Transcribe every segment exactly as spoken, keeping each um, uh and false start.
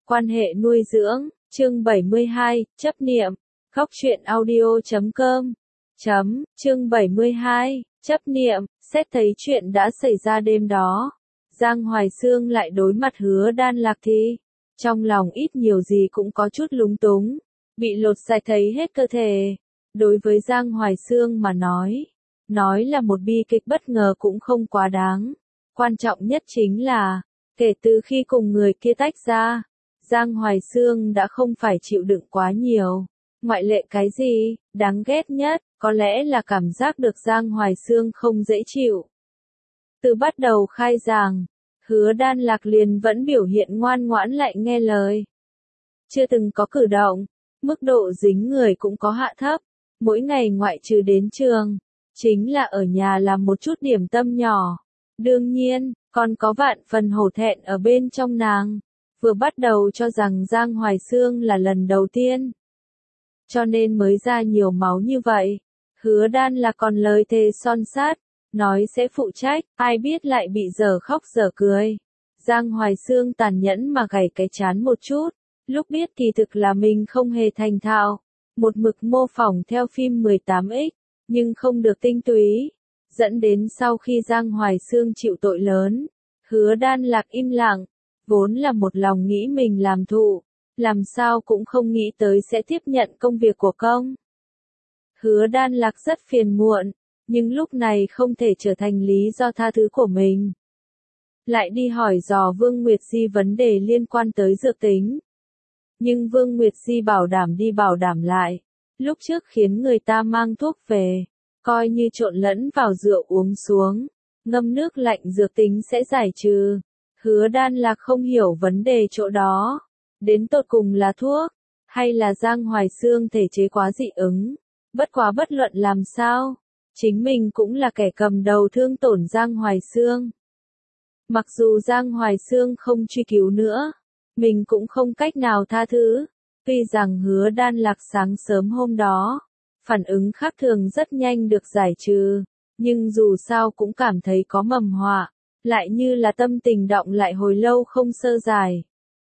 Quan hệ nuôi dưỡng, chương bảy mươi hai, chấp niệm, góc truyện audio chấm com, chấm, chương bảy mươi hai, chấp niệm, xét thấy chuyện đã xảy ra đêm đó. Giang Hoài Xương lại đối mặt Hứa Đan Lạc thì, trong lòng ít nhiều gì cũng có chút lúng túng, bị lột sạch thấy hết cơ thể. Đối với Giang Hoài Xương mà nói, nói là một bi kịch bất ngờ cũng không quá đáng. Quan trọng nhất chính là, kể từ khi cùng người kia tách ra, Giang Hoài Xương đã không phải chịu đựng quá nhiều. Ngoại lệ cái gì, đáng ghét nhất, có lẽ là cảm giác được Giang Hoài Xương không dễ chịu. Từ bắt đầu khai giảng, Hứa Đan Lạc liền vẫn biểu hiện ngoan ngoãn lại nghe lời. Chưa từng có cử động, mức độ dính người cũng có hạ thấp, mỗi ngày ngoại trừ đến trường, chính là ở nhà làm một chút điểm tâm nhỏ. Đương nhiên, còn có vạn phần hổ thẹn ở bên trong nàng, vừa bắt đầu cho rằng Giang Hoài Xương là lần đầu tiên. Cho nên mới ra nhiều máu như vậy. Hứa Đan là còn lời thề son sát, nói sẽ phụ trách, ai biết lại bị dở khóc dở cười. Giang Hoài Xương tàn nhẫn mà gảy cái chán một chút, lúc biết kỳ thực là mình không hề thành thạo, một mực mô phỏng theo phim mười tám x, nhưng không được tinh túy, dẫn đến sau khi Giang Hoài Xương chịu tội lớn, Hứa Đan Lạc im lặng, vốn là một lòng nghĩ mình làm thụ, làm sao cũng không nghĩ tới sẽ tiếp nhận công việc của công. Hứa Đan Lạc rất phiền muộn, nhưng lúc này không thể trở thành lý do tha thứ của mình. Lại đi hỏi dò Vương Nguyệt Di vấn đề liên quan tới dược tính. Nhưng Vương Nguyệt Di bảo đảm đi bảo đảm lại, lúc trước khiến người ta mang thuốc về, coi như trộn lẫn vào rượu uống xuống, ngâm nước lạnh dược tính sẽ giải trừ. Hứa Đan Lạc không hiểu vấn đề chỗ đó, đến tột cùng là thuốc, hay là Giang Hoài Xương thể chế quá dị ứng. Bất quá bất luận làm sao, chính mình cũng là kẻ cầm đầu thương tổn Giang Hoài Xương. Mặc dù Giang Hoài Xương không truy cứu nữa, mình cũng không cách nào tha thứ. Tuy rằng Hứa Đan Lạc sáng sớm hôm đó, phản ứng khác thường rất nhanh được giải trừ, nhưng dù sao cũng cảm thấy có mầm họa, lại như là tâm tình động lại hồi lâu không sơ giải.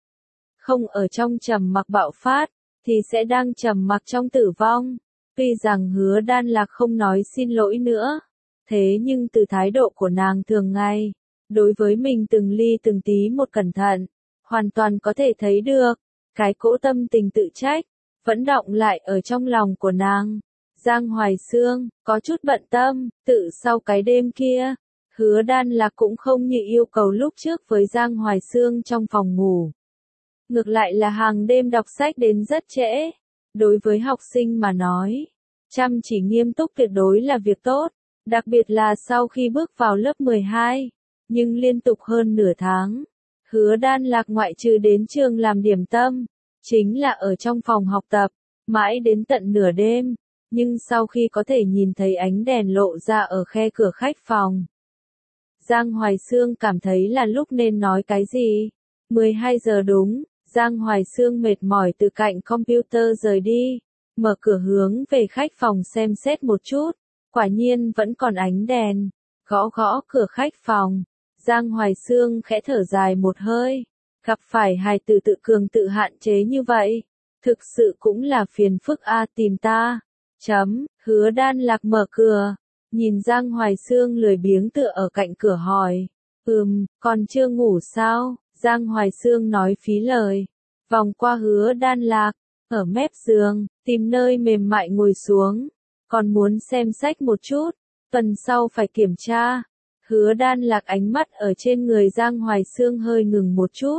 Không ở trong trầm mặc bạo phát, thì sẽ đang trầm mặc trong tử vong. Tuy rằng Hứa Đan Lạc không nói xin lỗi nữa, thế nhưng từ thái độ của nàng thường ngày, đối với mình từng ly từng tí một cẩn thận, hoàn toàn có thể thấy được, cái cỗ tâm tình tự trách, vẫn đọng lại ở trong lòng của nàng. Giang Hoài Xương, có chút bận tâm, tự sau cái đêm kia, Hứa Đan Lạc cũng không như yêu cầu lúc trước với Giang Hoài Xương trong phòng ngủ. Ngược lại là hàng đêm đọc sách đến rất trễ. Đối với học sinh mà nói, chăm chỉ nghiêm túc tuyệt đối là việc tốt, đặc biệt là sau khi bước vào lớp mười hai, nhưng liên tục hơn nửa tháng, Hứa Đan Lạc ngoại trừ đến trường làm điểm tâm, chính là ở trong phòng học tập, mãi đến tận nửa đêm, nhưng sau khi có thể nhìn thấy ánh đèn lộ ra ở khe cửa khách phòng, Giang Hoài Xương cảm thấy là lúc nên nói cái gì. mười hai giờ đúng. Giang Hoài Xương mệt mỏi từ cạnh computer rời đi, mở cửa hướng về khách phòng xem xét một chút, quả nhiên vẫn còn ánh đèn, gõ gõ cửa khách phòng, Giang Hoài Xương khẽ thở dài một hơi, gặp phải hài tử tự cường tự hạn chế như vậy, thực sự cũng là phiền phức a tìm ta, chấm, Hứa Đan Lạc mở cửa, nhìn Giang Hoài Xương lười biếng tựa ở cạnh cửa hỏi, ừm, còn chưa ngủ sao? Giang Hoài Xương nói phí lời, vòng qua Hứa Đan Lạc, ở mép giường, tìm nơi mềm mại ngồi xuống, còn muốn xem sách một chút, tuần sau phải kiểm tra. Hứa Đan Lạc ánh mắt ở trên người Giang Hoài Xương hơi ngừng một chút,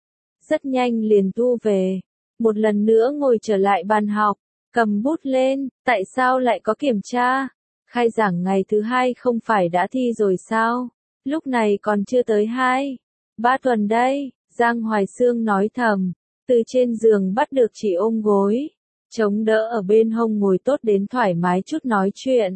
rất nhanh liền thu về, một lần nữa ngồi trở lại bàn học, cầm bút lên, tại sao lại có kiểm tra? Khai giảng ngày thứ hai không phải đã thi rồi sao? Lúc này còn chưa tới hai. Ba tuần đây, Giang Hoài Xương nói thầm, từ trên giường bắt được chỉ ôm gối, chống đỡ ở bên hông ngồi tốt đến thoải mái chút nói chuyện.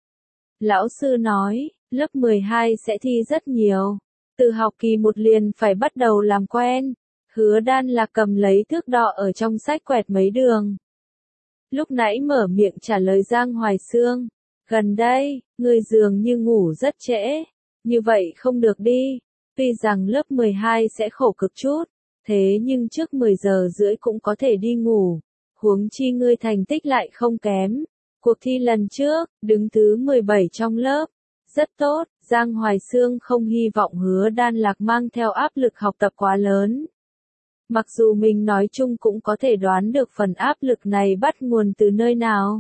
Lão sư nói, lớp mười hai sẽ thi rất nhiều, từ học kỳ một liền phải bắt đầu làm quen. Hứa Đan Lạc cầm lấy thước đo ở trong sách quẹt mấy đường. Lúc nãy mở miệng trả lời Giang Hoài Xương, gần đây, người dường như ngủ rất trễ, như vậy không được đi. Tuy rằng lớp mười hai sẽ khổ cực chút, Thế nhưng trước mười giờ rưỡi cũng có thể đi ngủ. Huống chi ngươi thành tích lại không kém. Cuộc thi lần trước, đứng thứ mười bảy trong lớp. Rất tốt, Giang Hoài Xương không hy vọng Hứa Đan Lạc mang theo áp lực học tập quá lớn. Mặc dù mình nói chung cũng có thể đoán được phần áp lực này bắt nguồn từ nơi nào.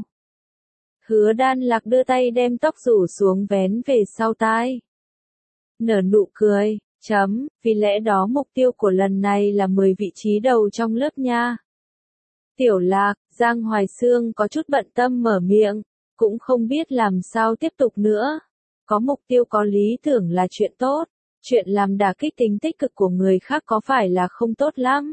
Hứa Đan Lạc đưa tay đem tóc rủ xuống vén về sau tai. Nở nụ cười, chấm, vì lẽ đó mục tiêu của lần này là mười vị trí đầu trong lớp nha. Tiểu Lạc, Giang Hoài Xương có chút bận tâm mở miệng, cũng không biết làm sao tiếp tục nữa. Có mục tiêu có lý tưởng là chuyện tốt, chuyện làm đả kích tính tích cực của người khác có phải là không tốt lắm.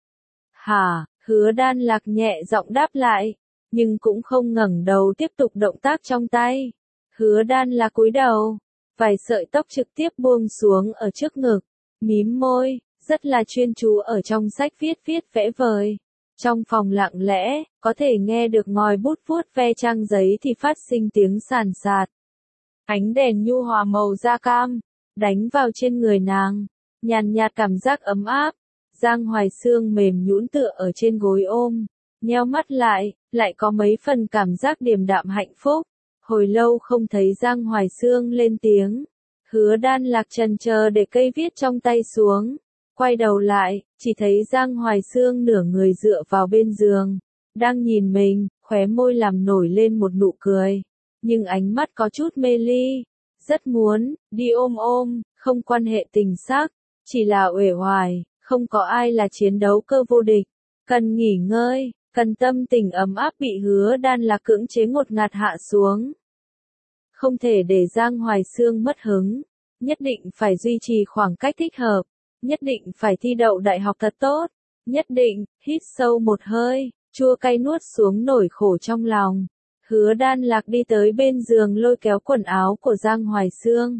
Hả, Hứa Đan Lạc nhẹ giọng đáp lại, nhưng cũng không ngẩng đầu tiếp tục động tác trong tay. Hứa Đan Lạc cúi đầu, vài sợi tóc trực tiếp buông xuống ở trước ngực, mím môi, rất là chuyên chú ở trong sách viết viết vẽ vời. Trong phòng lặng lẽ, có thể nghe được ngòi bút vuốt ve trang giấy thì phát sinh tiếng sàn sạt. Ánh đèn nhu hòa màu da cam, đánh vào trên người nàng, nhàn nhạt cảm giác ấm áp. Giang Hoài Xương mềm nhũn tựa ở trên gối ôm, nheo mắt lại, lại có mấy phần cảm giác điềm đạm hạnh phúc. Hồi lâu không thấy Giang Hoài Xương lên tiếng. Hứa Đan Lạc chần chờ để cây viết trong tay xuống. Quay đầu lại, chỉ thấy Giang Hoài Xương nửa người dựa vào bên giường, đang nhìn mình, khóe môi làm nổi lên một nụ cười. Nhưng ánh mắt có chút mê ly, rất muốn, đi ôm ôm, không quan hệ tình xác, chỉ là uể oải, không có ai là chiến đấu cơ vô địch, cần nghỉ ngơi, cần tâm tình ấm áp bị Hứa Đan Lạc cưỡng chế ngột ngạt hạ xuống. Không thể để Giang Hoài Xương mất hứng, nhất định phải duy trì khoảng cách thích hợp, nhất định phải thi đậu đại học thật tốt, nhất định, hít sâu một hơi, chua cay nuốt xuống nỗi khổ trong lòng. Hứa Đan Lạc đi tới bên giường lôi kéo quần áo của Giang Hoài Xương.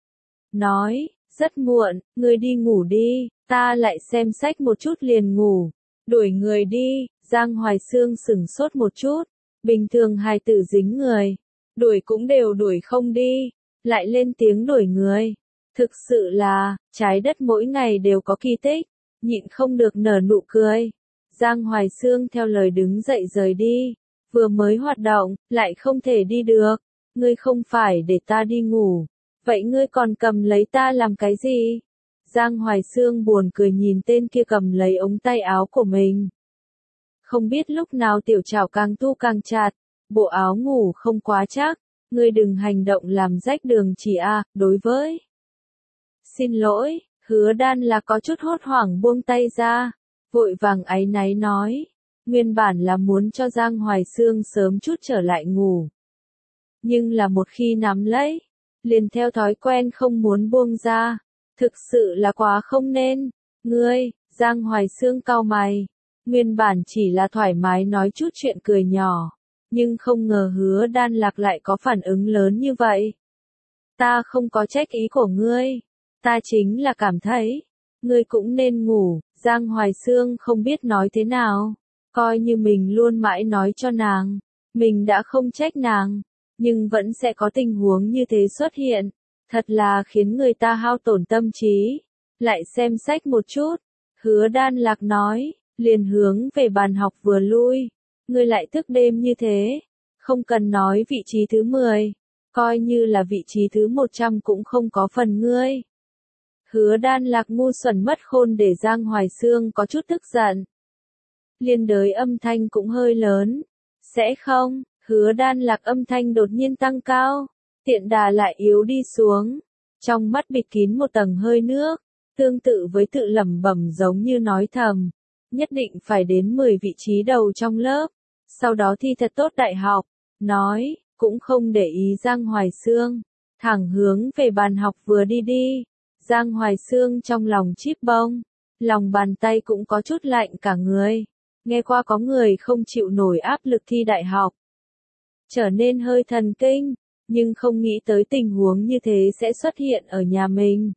Nói, rất muộn, ngươi đi ngủ đi, ta lại xem sách một chút liền ngủ. Đuổi người đi, Giang Hoài Xương sửng sốt một chút, bình thường hài tử dính người. Đuổi cũng đều đuổi không đi, lại lên tiếng đuổi người. Thực sự là, trái đất mỗi ngày đều có kỳ tích, nhịn không được nở nụ cười. Giang Hoài Xương theo lời đứng dậy rời đi. Vừa mới hoạt động, lại không thể đi được. Ngươi không phải để ta đi ngủ. Vậy ngươi còn cầm lấy ta làm cái gì? Giang Hoài Xương buồn cười nhìn tên kia cầm lấy ống tay áo của mình. Không biết lúc nào tiểu chảo càng tu càng chặt. Bộ áo ngủ không quá chắc. Ngươi đừng hành động làm rách đường chỉ a, à, đối với. Xin lỗi, Hứa Đan là có chút hốt hoảng buông tay ra. Vội vàng áy náy nói. Nguyên bản là muốn cho Giang Hoài Xương sớm chút trở lại ngủ. Nhưng là một khi nắm lấy, liền theo thói quen không muốn buông ra. Thực sự là quá không nên. Ngươi, Giang Hoài Xương cau mày. Nguyên bản chỉ là thoải mái nói chút chuyện cười nhỏ. Nhưng không ngờ Hứa Đan Lạc lại có phản ứng lớn như vậy. Ta không có trách ý của ngươi. Ta chính là cảm thấy. Ngươi cũng nên ngủ. Giang Hoài Xương không biết nói thế nào. Coi như mình luôn mãi nói cho nàng, mình đã không trách nàng, nhưng vẫn sẽ có tình huống như thế xuất hiện, thật là khiến người ta hao tổn tâm trí. Lại xem sách một chút, Hứa Đan Lạc nói, liền hướng về bàn học vừa lui, ngươi lại thức đêm như thế, không cần nói vị trí thứ mười, coi như là vị trí thứ một trăm cũng không có phần ngươi. Hứa Đan Lạc ngu xuẩn mất khôn để Giang Hoài Xương có chút tức giận. Liên đới âm thanh cũng hơi lớn. Sẽ không, Hứa Đan Lạc âm thanh đột nhiên tăng cao, tiện đà lại yếu đi xuống. Trong mắt bịt kín một tầng hơi nước, tương tự với tự lẩm bẩm giống như nói thầm. Nhất định phải đến mười vị trí đầu trong lớp, sau đó thi thật tốt đại học. Nói, cũng không để ý Giang Hoài Xương, thẳng hướng về bàn học vừa đi đi. Giang Hoài Xương trong lòng chíp bông, lòng bàn tay cũng có chút lạnh cả người. Nghe qua có người không chịu nổi áp lực thi đại học, trở nên hơi thần kinh, nhưng không nghĩ tới tình huống như thế sẽ xuất hiện ở nhà mình.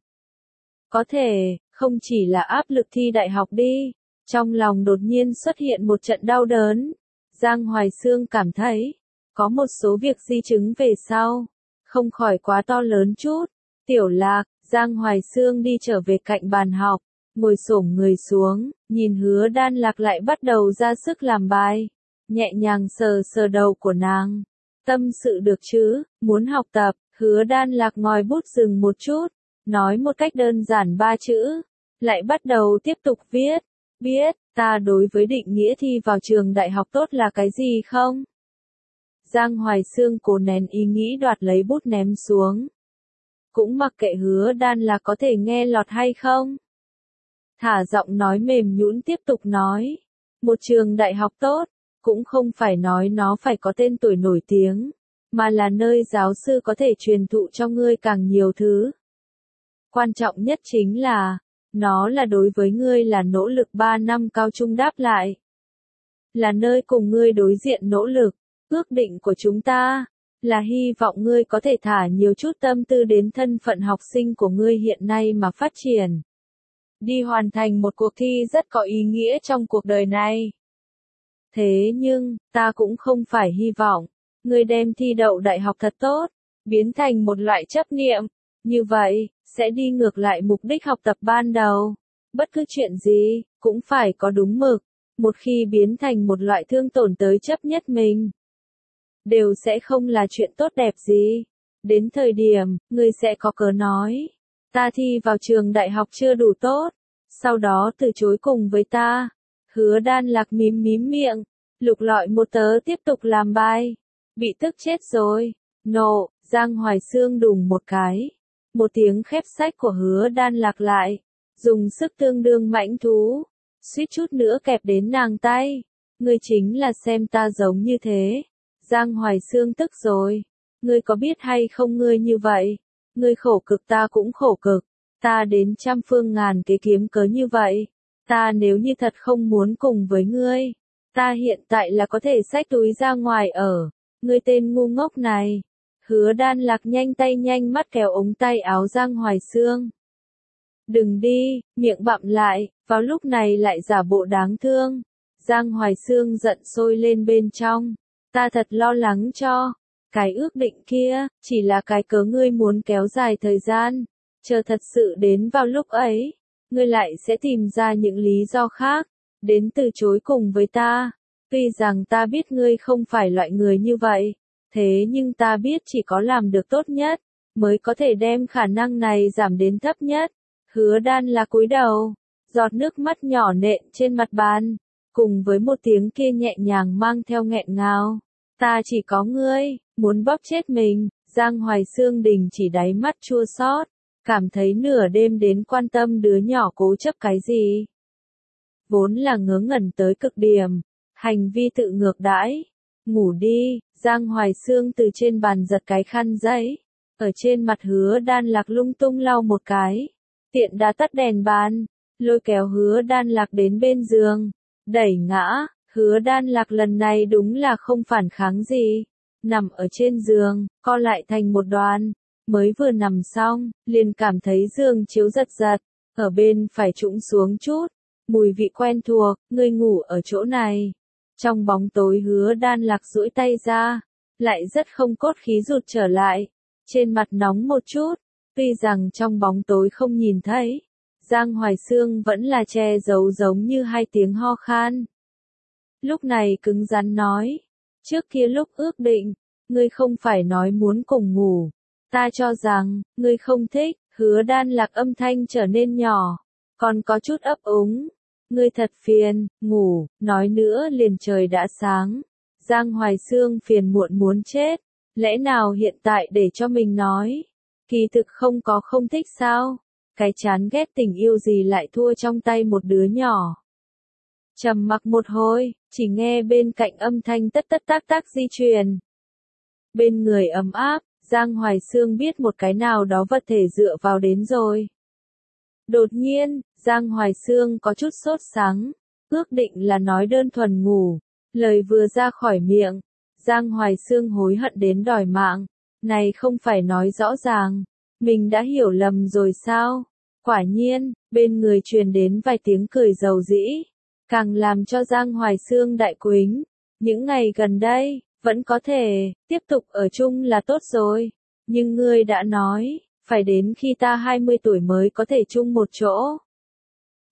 Có thể, không chỉ là áp lực thi đại học đi, trong lòng đột nhiên xuất hiện một trận đau đớn. Giang Hoài Xương cảm thấy, có một số việc di chứng về sau, không khỏi quá to lớn chút. Tiểu Lạc, Giang Hoài Xương đi trở về cạnh bàn học, ngồi xổm người xuống, nhìn Hứa Đan Lạc lại bắt đầu ra sức làm bài, nhẹ nhàng sờ sờ đầu của nàng. Tâm sự được chứ, muốn học tập, Hứa Đan Lạc ngòi bút dừng một chút, nói một cách đơn giản ba chữ, lại bắt đầu tiếp tục viết. Biết, ta đối với định nghĩa thi vào trường đại học tốt là cái gì không? Giang Hoài Xương cố nén ý nghĩ đoạt lấy bút ném xuống. Cũng mặc kệ Hứa Đan Lạc có thể nghe lọt hay không. Thả giọng nói mềm nhũn tiếp tục nói. Một trường đại học tốt, cũng không phải nói nó phải có tên tuổi nổi tiếng, mà là nơi giáo sư có thể truyền thụ cho ngươi càng nhiều thứ. Quan trọng nhất chính là, nó là đối với ngươi là nỗ lực ba năm cao trung đáp lại. Là nơi cùng ngươi đối diện nỗ lực, ước định của chúng ta, là hy vọng ngươi có thể thả nhiều chút tâm tư đến thân phận học sinh của ngươi hiện nay mà phát triển. Đi hoàn thành một cuộc thi rất có ý nghĩa trong cuộc đời này. Thế nhưng, ta cũng không phải hy vọng, ngươi đem thi đậu đại học thật tốt, biến thành một loại chấp niệm. Như vậy, sẽ đi ngược lại mục đích học tập ban đầu. Bất cứ chuyện gì, cũng phải có đúng mực. Một khi biến thành một loại thương tổn tới chấp nhất mình, đều sẽ không là chuyện tốt đẹp gì. Đến thời điểm, ngươi sẽ có cớ nói, ta thi vào trường đại học chưa đủ tốt, sau đó từ chối cùng với ta. Hứa Đan Lạc mím mím miệng, lục lọi một tớ tiếp tục làm bài. Bị tức chết rồi. Nộ, Giang Hoài Xương đùng một cái. Một tiếng khép sách của Hứa Đan Lạc lại, dùng sức tương đương mãnh thú, suýt chút nữa kẹp đến nàng tay. Ngươi chính là xem ta giống như thế. Giang Hoài Xương tức rồi. Ngươi có biết hay không ngươi như vậy? Ngươi khổ cực ta cũng khổ cực. Ta đến trăm phương ngàn kế kiếm cớ như vậy. Ta nếu như thật không muốn cùng với ngươi, ta hiện tại là có thể xách túi ra ngoài ở. Ngươi tên ngu ngốc này. Hứa Đan Lạc nhanh tay nhanh mắt kéo ống tay áo Giang Hoài Xương. Đừng đi, miệng bặm lại, vào lúc này lại giả bộ đáng thương. Giang Hoài Xương giận sôi lên bên trong. Ta thật lo lắng cho. Cái ước định kia, chỉ là cái cớ ngươi muốn kéo dài thời gian. Chờ thật sự đến vào lúc ấy, ngươi lại sẽ tìm ra những lý do khác, đến từ chối cùng với ta. Tuy rằng ta biết ngươi không phải loại người như vậy, thế nhưng ta biết chỉ có làm được tốt nhất, mới có thể đem khả năng này giảm đến thấp nhất. Hứa Đan là cúi đầu, giọt nước mắt nhỏ nện trên mặt bàn, cùng với một tiếng kia nhẹ nhàng mang theo nghẹn ngào. Ta chỉ có ngươi, muốn bóp chết mình. Giang Hoài Xương đình chỉ đáy mắt chua xót, cảm thấy nửa đêm đến quan tâm đứa nhỏ cố chấp cái gì. Vốn là ngớ ngẩn tới cực điểm, hành vi tự ngược đãi. Ngủ đi. Giang Hoài Xương từ trên bàn giật cái khăn giấy, ở trên mặt Hứa Đan Lạc lung tung lau một cái, tiện đã tắt đèn bàn, lôi kéo Hứa Đan Lạc đến bên giường, đẩy ngã. Hứa Đan Lạc lần này đúng là không phản kháng gì, nằm ở trên giường, co lại thành một đoàn, mới vừa nằm xong, liền cảm thấy giường chiếu giật giật, ở bên phải trũng xuống chút, mùi vị quen thuộc. Ngươi ngủ ở chỗ này. Trong bóng tối Hứa Đan Lạc duỗi tay ra, lại rất không cốt khí rụt trở lại, trên mặt nóng một chút, tuy rằng trong bóng tối không nhìn thấy, Giang Hoài Xương vẫn là che giấu giống như hai tiếng ho khan. Lúc này cứng rắn nói, trước kia lúc ước định, ngươi không phải nói muốn cùng ngủ, ta cho rằng, ngươi không thích. Hứa Đan Lạc âm thanh trở nên nhỏ, còn có chút ấp úng. Ngươi thật phiền, ngủ, nói nữa liền trời đã sáng. Giang Hoài Xương phiền muộn muốn chết, lẽ nào hiện tại để cho mình nói, kỳ thực không có không thích sao, cái chán ghét tình yêu gì lại thua trong tay một đứa nhỏ. Trầm mặc một hồi, chỉ nghe bên cạnh âm thanh tất tất tác tác di chuyển. Bên người ấm áp, Giang Hoài Xương biết một cái nào đó vật thể dựa vào đến rồi. Đột nhiên, Giang Hoài Xương có chút sốt sắng, ước định là nói đơn thuần ngủ, lời vừa ra khỏi miệng, Giang Hoài Xương hối hận đến đòi mạng, này không phải nói rõ ràng, mình đã hiểu lầm rồi sao? Quả nhiên, bên người truyền đến vài tiếng cười dầu dĩ, càng làm cho Giang Hoài Xương đại quính, những ngày gần đây, vẫn có thể, tiếp tục ở chung là tốt rồi, nhưng ngươi đã nói, phải đến khi ta hai mươi tuổi mới có thể chung một chỗ.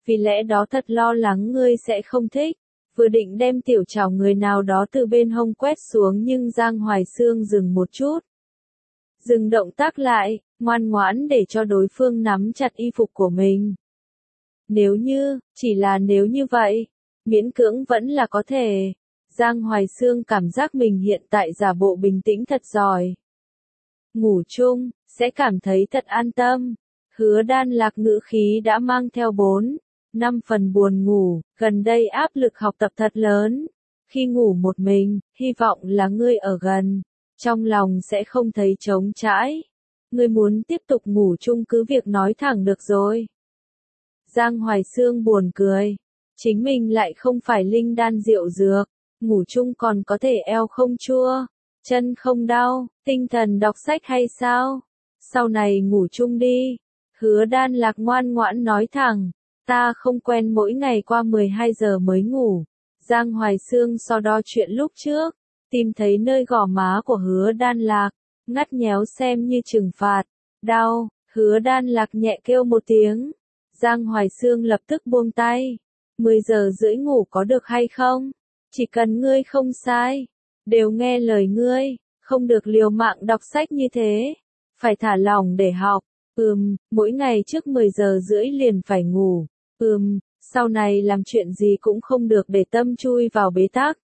vì lẽ đó thật lo lắng ngươi sẽ không thích. Vừa định đem tiểu trảo người nào đó từ bên hông quét xuống nhưng Giang Hoài Xương dừng một chút. Dừng động tác lại, ngoan ngoãn để cho đối phương nắm chặt y phục của mình. Nếu như, chỉ là nếu như vậy, miễn cưỡng vẫn là có thể. Giang Hoài Xương cảm giác mình hiện tại giả bộ bình tĩnh thật giỏi. Ngủ chung, sẽ cảm thấy thật an tâm. Hứa Đan Lạc ngữ khí đã mang theo bốn, năm phần buồn ngủ, gần đây áp lực học tập thật lớn. Khi ngủ một mình, hy vọng là ngươi ở gần, trong lòng sẽ không thấy trống trải. Ngươi muốn tiếp tục ngủ chung cứ việc nói thẳng được rồi. Giang Hoài Xương buồn cười. Chính mình lại không phải linh đan rượu dược, ngủ chung còn có thể eo không chua, chân không đau, tinh thần đọc sách hay sao? Sau này ngủ chung đi. Hứa Đan Lạc ngoan ngoãn nói thẳng, ta không quen mỗi ngày qua mười hai giờ mới ngủ. Giang Hoài Xương so đo chuyện lúc trước, tìm thấy nơi gò má của Hứa Đan Lạc, ngắt nhéo xem như trừng phạt. Đau, Hứa Đan Lạc nhẹ kêu một tiếng. Giang Hoài Xương lập tức buông tay. mười giờ rưỡi ngủ có được hay không? Chỉ cần ngươi không sai, đều nghe lời ngươi, không được liều mạng đọc sách như thế. Phải thả lỏng để học. Ừm, mỗi ngày trước mười giờ rưỡi liền phải ngủ. Ừm, sau này làm chuyện gì cũng không được để tâm chui vào bế tắc.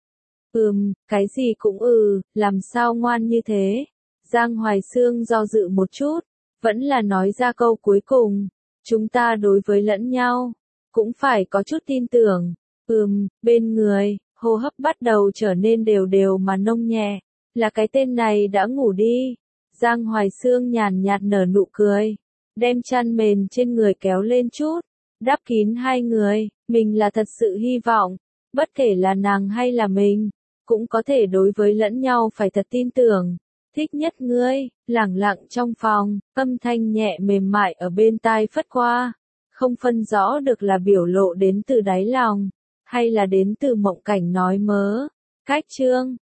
Ừm, cái gì cũng ừ, làm sao ngoan như thế? Giang Hoài Xương do dự một chút, vẫn là nói ra câu cuối cùng. Chúng ta đối với lẫn nhau, cũng phải có chút tin tưởng. Ừm, bên người, hô hấp bắt đầu trở nên đều đều mà nông nhẹ. Là cái tên này đã ngủ đi. Giang Hoài Xương nhàn nhạt nở nụ cười, đem chăn mền trên người kéo lên chút, đắp kín hai người. Mình là thật sự hy vọng, bất kể là nàng hay là mình, cũng có thể đối với lẫn nhau phải thật tin tưởng. Thích nhất ngươi, lẳng lặng trong phòng, âm thanh nhẹ mềm mại ở bên tai phất qua, không phân rõ được là biểu lộ đến từ đáy lòng, hay là đến từ mộng cảnh nói mớ. Cách chương